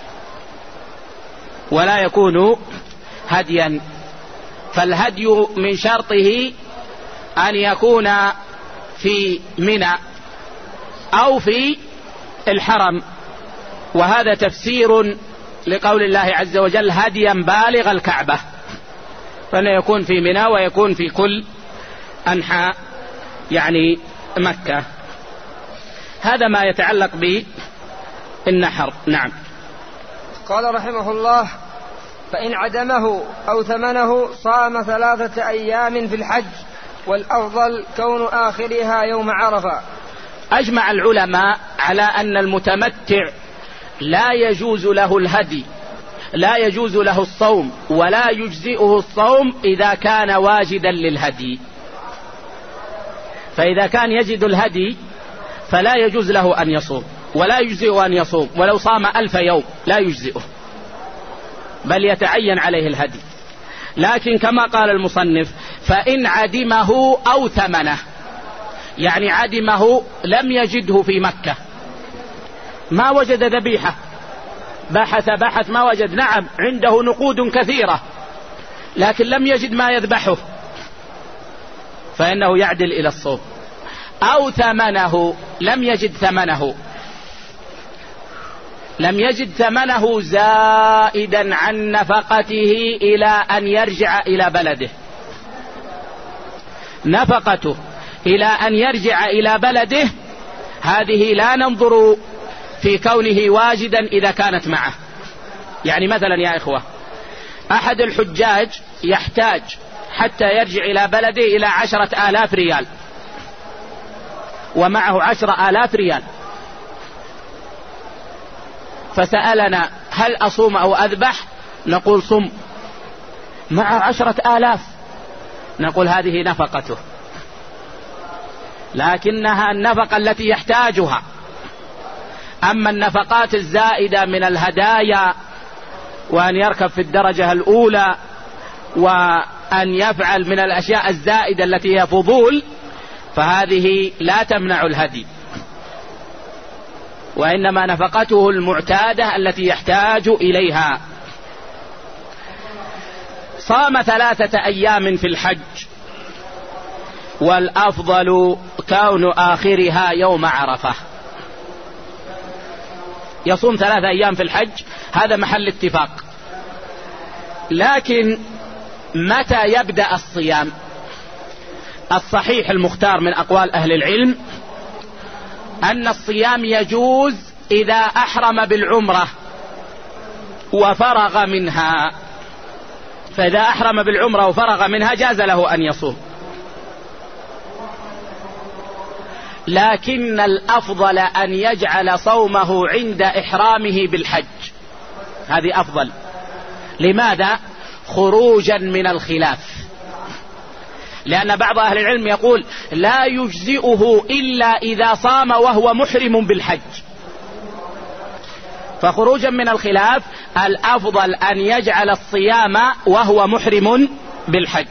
B: ولا يكون هديا. فالهدي من شرطه أن يكون في منى أو في الحرم، وهذا تفسير لقول الله عز وجل هديا بالغ الكعبة، فإنه يكون في منى ويكون في كل أنحاء يعني مكة. هذا ما يتعلق بالنحر. نعم.
A: قال رحمه الله: فإن عدمه أو ثمنه صام 3 أيام في الحج، والأفضل كون آخرها يوم عرفة.
B: أجمع العلماء على أن المتمتع لا يجوز له الهدي، لا يجوز له الصوم، ولا يجزئه الصوم إذا كان واجدا للهدي. فإذا كان يجد الهدي فلا يجوز له أن يصوم، ولا يجزئه أن يصوم، ولو صام 1000 يوم لا يجزئه، بل يتعين عليه الهدي. لكن كما قال المصنف: فإن عدمه أو ثمنه، يعني عدمه لم يجده في مكة، ما وجد ذبيحة، بحث ما وجد، نعم عنده نقود كثيرة لكن لم يجد ما يذبحه، فإنه يعدل إلى الصوم. أو ثمنه، لم يجد ثمنه زائدا عن نفقته إلى أن يرجع إلى بلده، نفقته إلى أن يرجع إلى بلده هذه لا ننظر في كونه واجدا إذا كانت معه. يعني مثلا يا إخوة، أحد الحجاج يحتاج حتى يرجع إلى بلده إلى 10,000 ريال، ومعه 10,000 ريال، فسألنا: هل أصوم أو أذبح؟ نقول: صم. مع 10,000 نقول: هذه نفقته، لكنها النفقة التي يحتاجها. أما النفقات الزائدة من الهدايا، وأن يركب في الدرجة الأولى، وأن يفعل من الأشياء الزائدة التي هي فضول، فهذه لا تمنع الهدي، وإنما نفقته المعتادة التي يحتاج إليها. صام 3 أيام في الحج، والأفضل كون آخرها يوم عرفة. يصوم 3 أيام في الحج، هذا محل اتفاق. لكن متى يبدأ الصيام؟ الصحيح المختار من أقوال أهل العلم أن الصيام يجوز إذا أحرم بالعمرة وفرغ منها، فإذا أحرم بالعمرة وفرغ منها جاز له أن يصوم. لكن الأفضل أن يجعل صومه عند إحرامه بالحج، هذه أفضل. لماذا؟ خروجا من الخلاف، لأن بعض أهل العلم يقول لا يجزئه إلا إذا صام وهو محرم بالحج، فخروجا من الخلاف الأفضل أن يجعل الصيام وهو محرم بالحج.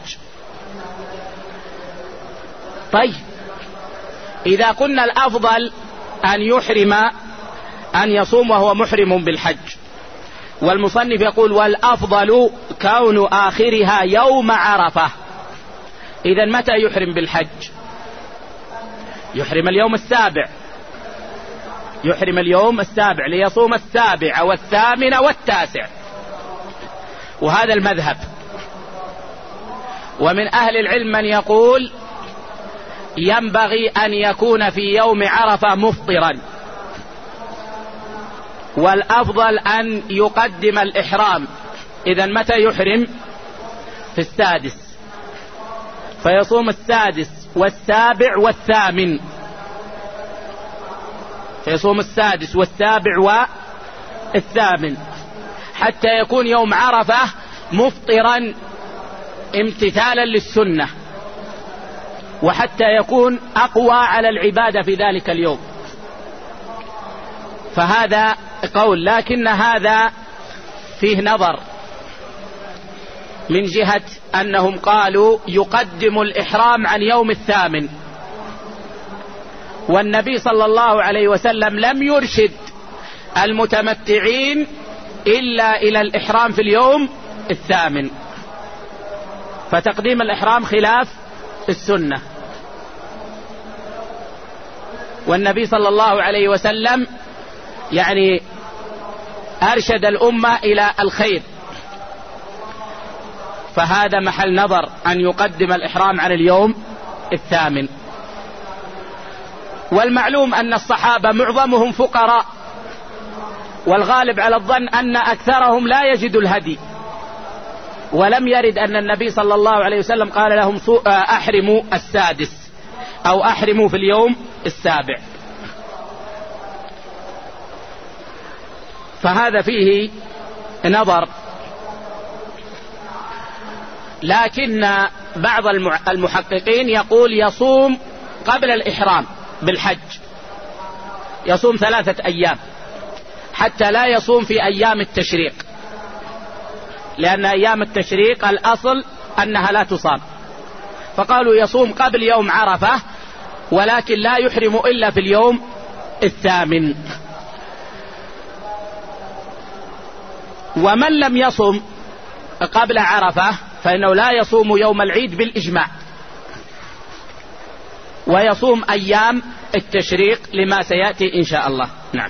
B: طيب، إذا قلنا الأفضل أن يحرم أن يصوم وهو محرم بالحج، والمصنف يقول والأفضل كون آخرها يوم عرفة، إذن متى يحرم بالحج؟ يحرم اليوم السابع، يحرم اليوم السابع ليصوم 7 و8 و9، وهذا المذهب. ومن أهل العلم من يقول ينبغي أن يكون في يوم عرفة مفطرا، والأفضل أن يقدم الإحرام. إذن متى يحرم؟ في 6، فيصوم 6 و7 و8، فيصوم 6 و7 و8 حتى يكون يوم عرفة مفطرا امتثالا للسنة، وحتى يكون أقوى على العبادة في ذلك اليوم. فهذا قول، لكن هذا فيه نظر من جهة أنهم قالوا يقدم الإحرام عن يوم 8، والنبي صلى الله عليه وسلم لم يرشد المتمتعين إلا إلى الإحرام في اليوم 8. فتقديم الإحرام خلاف السنة. والنبي صلى الله عليه وسلم يعني أرشد الأمة إلى الخير، فهذا محل نظر أن يقدم الإحرام عن اليوم 8. والمعلوم أن الصحابة معظمهم فقراء، والغالب على الظن أن أكثرهم لا يجد الهدي، ولم يرد أن النبي صلى الله عليه وسلم قال لهم أحرموا 6 أو أحرموا في اليوم 7. فهذا فيه نظر. لكن بعض المحققين يقول يصوم قبل الإحرام بالحج، يصوم 3 أيام حتى لا يصوم في أيام التشريق، لأن أيام التشريق الأصل أنها لا تصام، فقالوا يصوم قبل يوم عرفة ولكن لا يحرم إلا في اليوم 8. ومن لم يصم قبل عرفة فإنه لا يصوم يوم العيد بالإجماع، ويصوم أيام التشريق لما سيأتي إن شاء الله. نعم.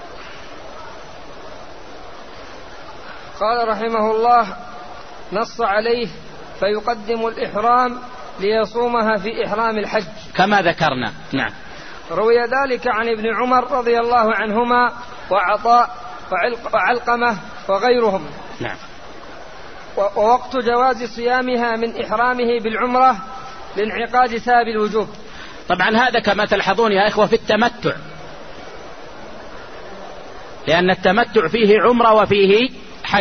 A: قال رحمه الله: نص عليه فيقدم الإحرام ليصومها في إحرام الحج
B: كما ذكرنا. نعم.
A: روي ذلك عن ابن عمر رضي الله عنهما وعطاء وعلقمة وغيرهم.
B: نعم.
A: ووقت جواز صيامها من إحرامه بالعمرة لانعقاد سبب الوجوب.
B: طبعا هذا كما تلحظون يا إخوة في التمتع، لأن التمتع فيه عمرة وفيه حج.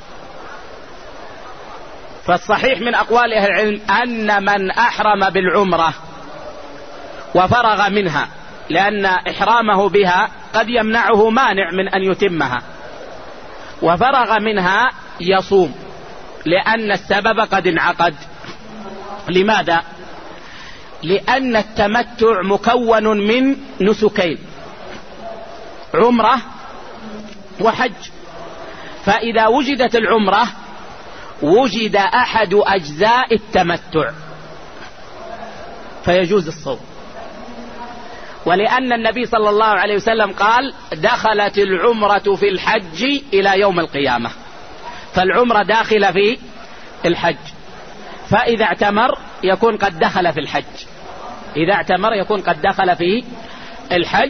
B: فالصحيح من أقوال أهل العلم أن من أحرم بالعمرة وفرغ منها، لأن إحرامه بها قد يمنعه مانع من أن يتمها، وفرغ منها يصوم، لأن السبب قد انعقد. لماذا؟ لأن التمتع مكون من نسكين، عمرة وحج، فإذا وجدت العمرة وجد أحد أجزاء التمتع فيجوز الصوم. ولأن النبي صلى الله عليه وسلم قال: دخلت العمرة في الحج إلى يوم القيامة، فالعمرة داخلة في الحج، فإذا اعتمر يكون قد دخل في الحج، إذا اعتمر يكون قد دخل في الحج،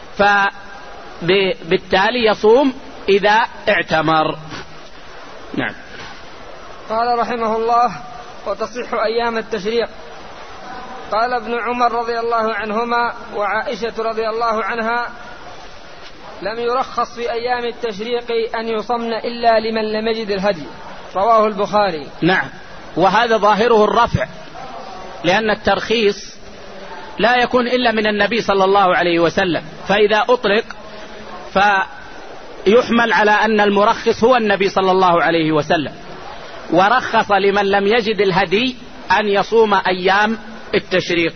B: فبالتالي يصوم إذا اعتمر. نعم.
A: قال رحمه الله: وتصح أيام التشريق. قال ابن عمر رضي الله عنهما وعائشة رضي الله عنها: لم يرخص في أيام التشريق أن يصمن إلا لمن لم يجد الهدي. رواه البخاري.
B: نعم. وهذا ظاهره الرفع، لأن الترخيص لا يكون إلا من النبي صلى الله عليه وسلم، فإذا أطلق فيحمل على أن المرخص هو النبي صلى الله عليه وسلم، ورخص لمن لم يجد الهدي أن يصوم أيام التشريق.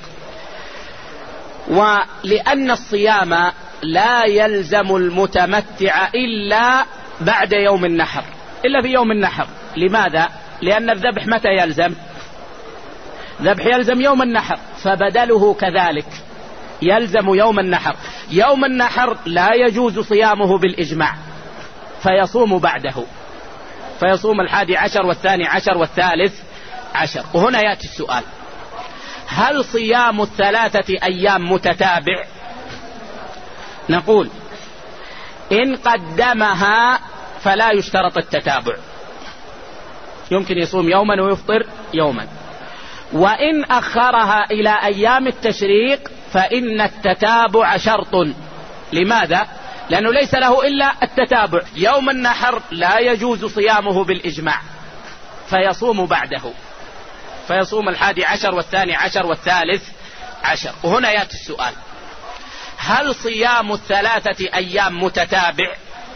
B: ولأن الصيام لا يلزم المتمتع إلا بعد يوم النحر، إلا في يوم النحر. لماذا؟ لأن الذبح متى يلزم؟ ذبح يلزم يوم النحر، فبدله كذلك يلزم يوم النحر. يوم النحر لا يجوز صيامه بالإجماع، فيصوم بعده، فيصوم 11 و12 و13. وهنا يأتي السؤال: هل صيام 3 أيام متتابع؟ نقول إن قدمها فلا يشترط التتابع، يمكن يصوم يوما ويفطر يوما. وإن أخرها إلى أيام التشريق فإن التتابع شرط. لماذا؟ لأنه ليس له إلا التتابع. يوم النحر لا يجوز صيامه بالإجماع، فيصوم بعده، فيصوم 11 و12 و13. وهنا يأتي السؤال: هل صيام 3 أيام متتابع؟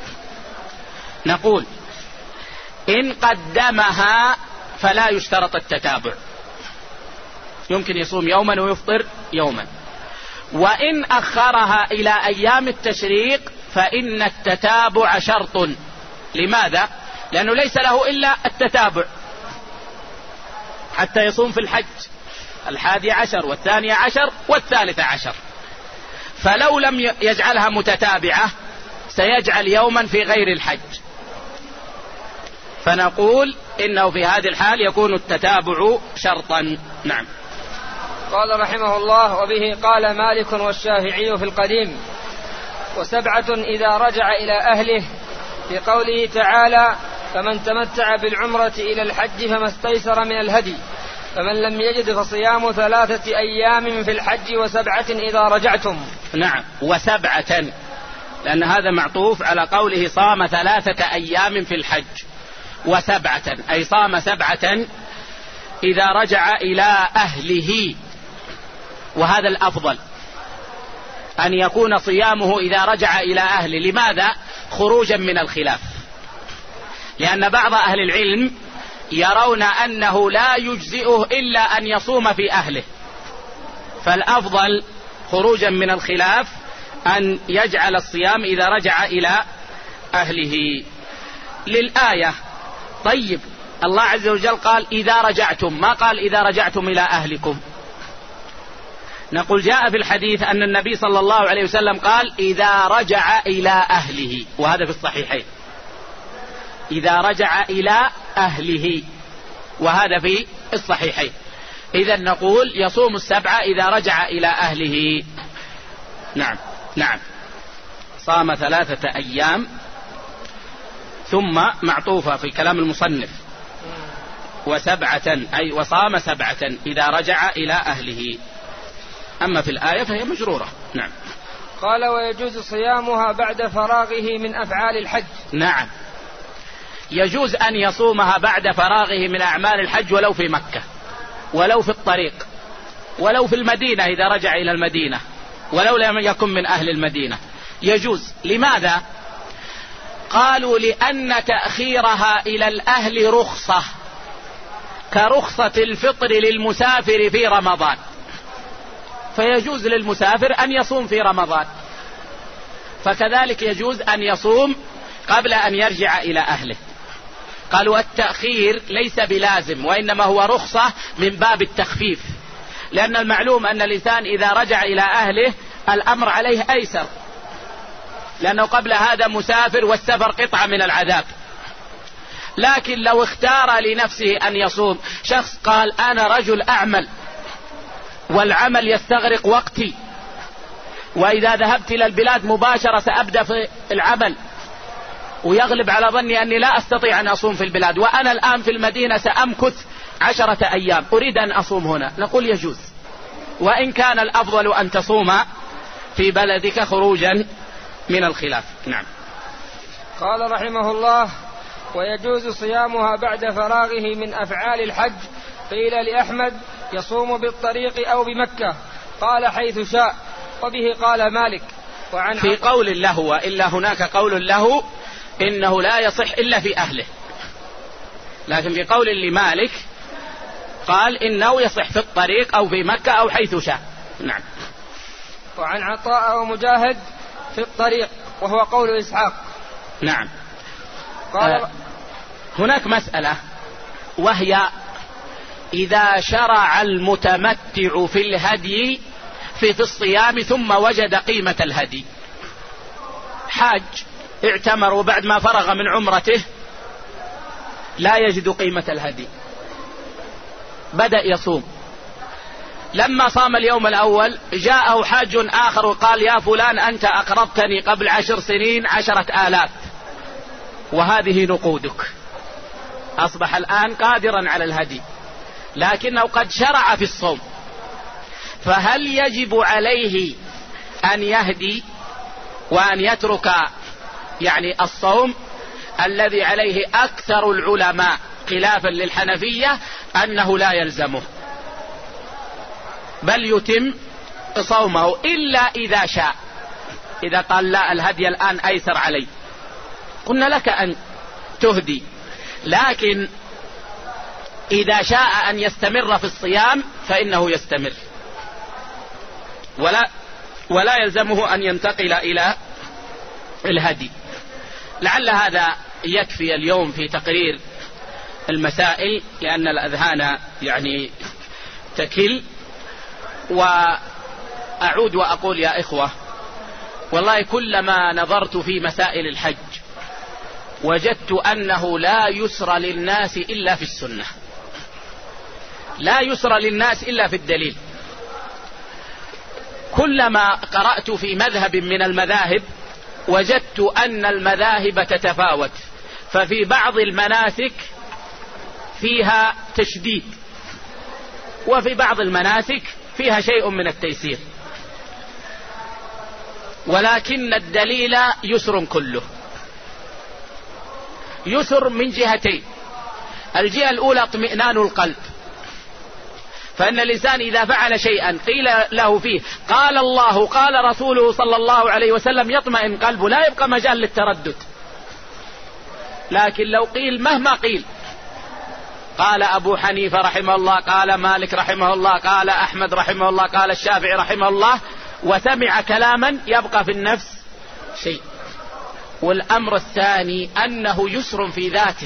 B: نقول إن قدمها فلا يشترط التتابع، يمكن يصوم يوما ويفطر يوما. وإن أخرها إلى أيام التشريق فإن التتابع شرط. لماذا؟ لأنه ليس له إلا التتابع حتى يصوم في الحج 11 و12 و13، فلو لم يجعلها متتابعة سيجعل يوما في غير الحج، فنقول إنه في هذه الحال يكون التتابع شرطا. نعم.
A: قال رحمه الله: وبه قال مالك والشافعي في القديم: وسبعة إذا رجع إلى أهله، في قوله تعالى: فمن تمتع بالعمرة إلى الحج فما استيسر من الهدي، فمن لم يجد فصيام 3 أيام في الحج وسبعة إذا رجعتم.
B: نعم، وسبعة، لأن هذا معطوف على قوله صام 3 أيام في الحج، وسبعة أي صام 7 إذا رجع إلى أهله. وهذا الأفضل أن يكون صيامه إذا رجع إلى أهله. لماذا؟ خروجا من الخلاف، لأن بعض أهل العلم يرون أنه لا يجزئه إلا أن يصوم في أهله، فالأفضل خروجا من الخلاف أن يجعل الصيام إذا رجع إلى أهله. للآية. طيب، الله عز وجل قال إذا رجعتم، ما قال إذا رجعتم إلى أهلكم. نقول جاء في الحديث أن النبي صلى الله عليه وسلم قال إذا رجع إلى أهله، وهذا في الصحيحين، إذا رجع إلى أهله، وهذا في الصحيحين. إذن نقول يصوم 7 إذا رجع إلى أهله. نعم نعم، صام 3 أيام، ثم معطوفة في كلام المصنف وسبعة، أي وصام 7 إذا رجع إلى أهله. أما في الآية فهي مجرورة. نعم.
A: قال: ويجوز صيامها بعد فراغه من أفعال الحج.
B: نعم، يجوز أن يصومها بعد فراغه من أعمال الحج، ولو في مكة، ولو في الطريق، ولو في المدينة إذا رجع إلى المدينة، ولو لم يكن من أهل المدينة يجوز. لماذا؟ قالوا لأن تأخيرها إلى الأهل رخصة، كرخصة الفطر للمسافر في رمضان، فيجوز للمسافر أن يصوم في رمضان، فكذلك يجوز أن يصوم قبل أن يرجع إلى أهله. قالوا التأخير ليس بلازم، وإنما هو رخصة من باب التخفيف، لأن المعلوم أن الإنسان إذا رجع إلى أهله الأمر عليه أيسر، لأنه قبل هذا مسافر، والسفر قطعة من العذاب. لكن لو اختار لنفسه أن يصوم، شخص قال أنا رجل أعمل والعمل يستغرق وقتي، وإذا ذهبت إلى البلاد مباشرة سأبدأ في العمل، ويغلب على ظني أني لا أستطيع أن أصوم في البلاد، وأنا الآن في المدينة سأمكث 10 أيام، أريد أن أصوم هنا، نقول يجوز، وإن كان الأفضل أن تصوم في بلدك خروجا من الخلاف. نعم.
A: قال رحمه الله: ويجوز صيامها بعد فراغه من أفعال الحج. قيل لأحمد: يصوم بالطريق أو بمكة، قال حيث شاء. وبه قال مالك.
B: في قول له، وإلا هناك قول له إنه لا يصح إلا في أهله، لكن في قول لمالك قال إنه يصح في الطريق أو في مكة أو حيث شاء. نعم.
A: وعن عطاء ومجاهد في الطريق، وهو قول إسحاق.
B: نعم. هناك مسألة، وهي إذا شرع المتمتع في الهدي في الصيام ثم وجد قيمة الهدي، حاج اعتمر وبعد ما فرغ من عمرته لا يجد قيمة الهدي، بدأ يصوم، لما صام اليوم الأول جاءه حاج آخر وقال يا فلان أنت أقرضتني قبل 10 سنين 10,000 وهذه نقودك، أصبح الآن قادرا على الهدي، لكنه قد شرع في الصوم، فهل يجب عليه أن يهدي وأن يترك يعني الصوم؟ الذي عليه أكثر العلماء خلافا للحنفية أنه لا يلزمه، بل يتم صومه، إلا إذا شاء، إذا قال لا الهدي الآن أيسر علي، قلنا لك أن تهدي، لكن إذا شاء أن يستمر في الصيام فإنه يستمر، ولا يلزمه أن ينتقل الهدي. لعل هذا يكفي اليوم في تقرير المسائل، لأن الأذهان يعني تكل. وأعود وأقول يا إخوة، والله كلما نظرت في مسائل الحج وجدت أنه لا يسر للناس إلا في السنة، لا يسر للناس إلا في الدليل. كلما قرأت في مذهب من المذاهب وجدت أن المذاهب تتفاوت، ففي بعض المناسك فيها تشديد، وفي بعض المناسك فيها شيء من التيسير، ولكن الدليل يسر كله. يسر من جهتين: الجهة الأولى اطمئنان القلب، فإن الإنسان إذا فعل شيئا قيل له فيه قال الله قال رسوله صلى الله عليه وسلم يطمئن قلبه، لا يبقى مجال للتردد. لكن لو قيل مهما قيل، قال أبو حنيفة رحمه الله، قال مالك رحمه الله، قال أحمد رحمه الله، قال الشافعي رحمه الله، وسمع كلاما يبقى في النفس شيء. والأمر الثاني أنه يسر في ذاته.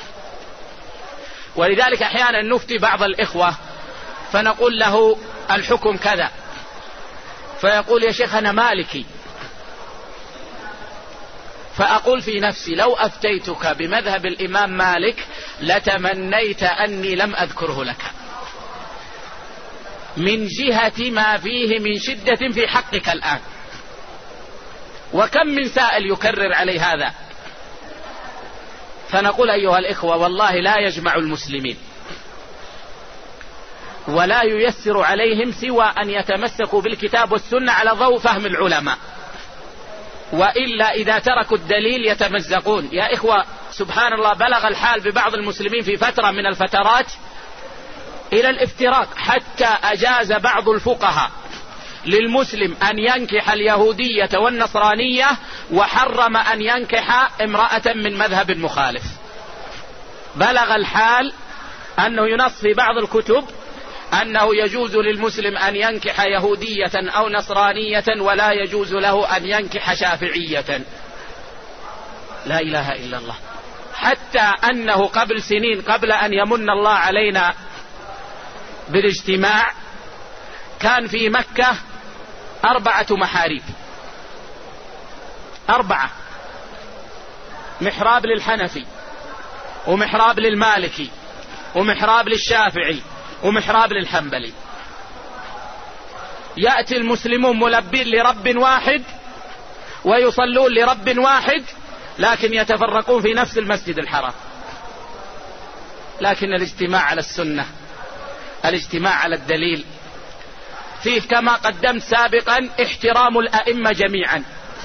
B: ولذلك أحيانا نفتي بعض الإخوة فنقول له الحكم كذا، فيقول يا شيخ أنا مالكي، فأقول في نفسي لو أفتيتك بمذهب الإمام مالك لتمنيت أني لم أذكره لك، من جهة ما فيه من شدة في حقك الآن. وكم من سائل يكرر علي هذا. فنقول أيها الإخوة، والله لا يجمع المسلمين ولا ييسر عليهم سوى أن يتمسكوا بالكتاب والسنة على ضوء فهم العلماء، وإلا إذا تركوا الدليل يتمزقون. يا إخوة سبحان الله، بلغ الحال ببعض المسلمين في فترة من الفترات إلى الافتراق، حتى أجاز بعض الفقهاء للمسلم أن ينكح اليهودية والنصرانية، وحرم أن ينكح امرأة من مذهب مخالف. بلغ الحال أنه ينص في بعض الكتب أنه يجوز للمسلم أن ينكح يهودية أو نصرانية، ولا يجوز له أن ينكح شافعية. لا إله إلا الله. حتى أنه قبل سنين، قبل أن يمن الله علينا بالاجتماع، كان في مكة 4 محاريب، 4: محراب للحنفي، ومحراب للمالكي، ومحراب للشافعي، ومحراب للحنبلي. يأتي المسلمون ملبين لرب واحد ويصلون لرب واحد، لكن يتفرقون في نفس المسجد الحرام. لكن الاجتماع على السنة، الاجتماع على الدليل، فيه كما قدمت سابقا احترام الأئمة جميعا،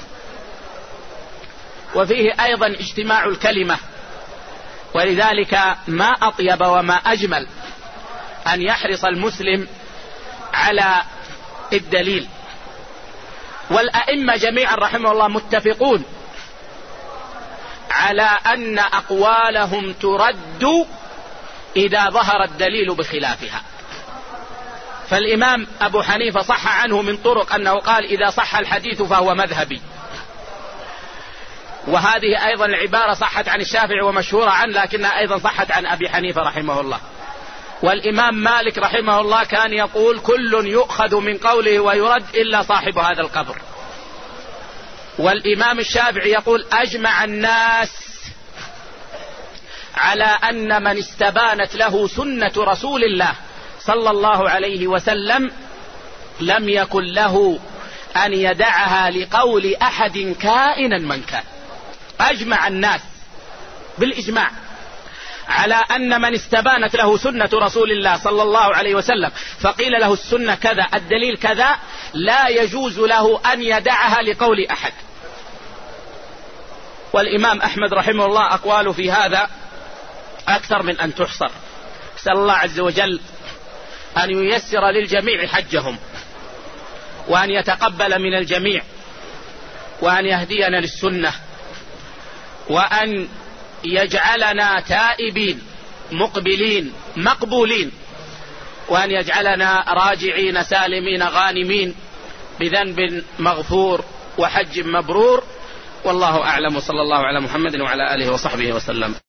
B: وفيه أيضا اجتماع الكلمة. ولذلك ما أطيب وما أجمل أن يحرص المسلم على الدليل. والأئمة جميعا رحمه الله متفقون على أن أقوالهم ترد إذا ظهر الدليل بخلافها. فالإمام أبو حنيفة صح عنه من طرق أنه قال إذا صح الحديث فهو مذهبي، وهذه أيضا العبارة صحت عن الشافعي ومشهورة عنه، لكنها أيضا صحت عن أبي حنيفة رحمه الله. والإمام مالك رحمه الله كان يقول كل يؤخذ من قوله ويرد إلا صاحب هذا القبر. والإمام الشافعي يقول أجمع الناس على أن من استبانت له سنة رسول الله صلى الله عليه وسلم لم يكن له أن يدعها لقول أحد كائنا من كان. أجمع الناس بالإجماع على أن من استبانت له سنة رسول الله صلى الله عليه وسلم فقيل له السنة كذا، الدليل كذا، لا يجوز له أن يدعها لقول أحد. والإمام أحمد رحمه الله أقواله في هذا أكثر من أن تحصر. أسأل الله عز وجل أن ييسر للجميع حجهم، وأن يتقبل من الجميع، وأن يهدينا للسنة، وأن يجعلنا تائبين مقبلين مقبولين، وأن يجعلنا راجعين سالمين غانمين بذنب مغفور وحج مبرور، والله أعلم، وصلى الله على محمد وعلى آله وصحبه وسلم.